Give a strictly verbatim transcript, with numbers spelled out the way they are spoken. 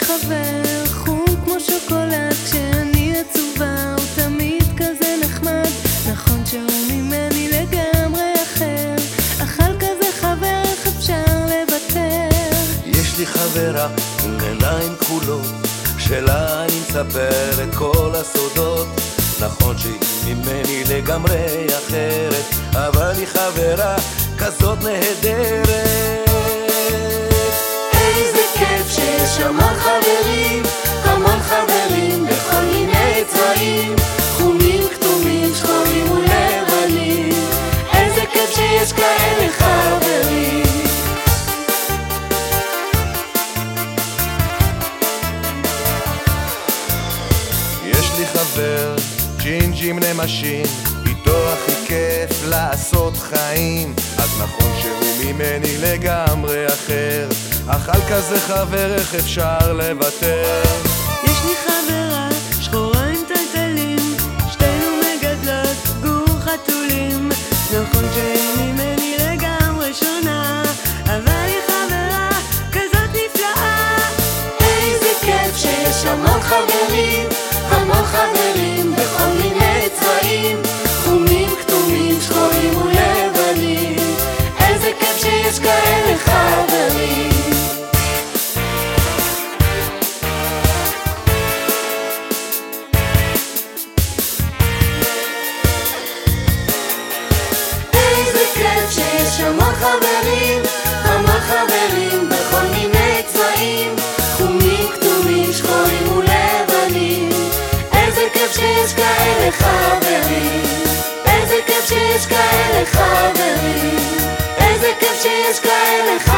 חבר חום כמו שוקולד, כשאני עצובה הוא תמיד כזה נחמד. נכון שהוא ממני לגמרי אחר, אכל כזה חבר איך אפשר לוותר? יש לי חברה עם עיניים כחולות, שלה אני מספר את כל הסודות. נכון שהיא ממני לגמרי אחרת, אבל היא חברה כזאת נהדרת. איזה כיף שיש המון חברים, המון חברים בכל מיני צבעים, חומים, כתומים, שחורים ולבנים. איזה כיף שיש כאלה חברים. יש לי חבר ג'ינג'ים נמשים, איתו הכי כיף לעשות חיים. אז נכון שהוא ממני לגמרי אחר, אכל כזה חבר איך אפשר לוותר? יש לי חברה שחורה עם טלטלים, שתינו מגדלות גור חתולים. נכון שהיא ממני לגמרי שונה, אבל היא חברה כזאת נפלאה. איזה כיף שיש המון חברים, המון חברים בכל מיני צבעים, חומים, כתומים, שחורים ולבנים. איזה כיף שיש כאלה חברים. שיש המון חברים, המון חברים בכל מיני צבעים, חומים, כתומים, שחורים ולבנים. איזה כיף שיש כאלה חברים, איזה כיף שיש כאלה חברים, איזה כיף שיש כאלה חברים.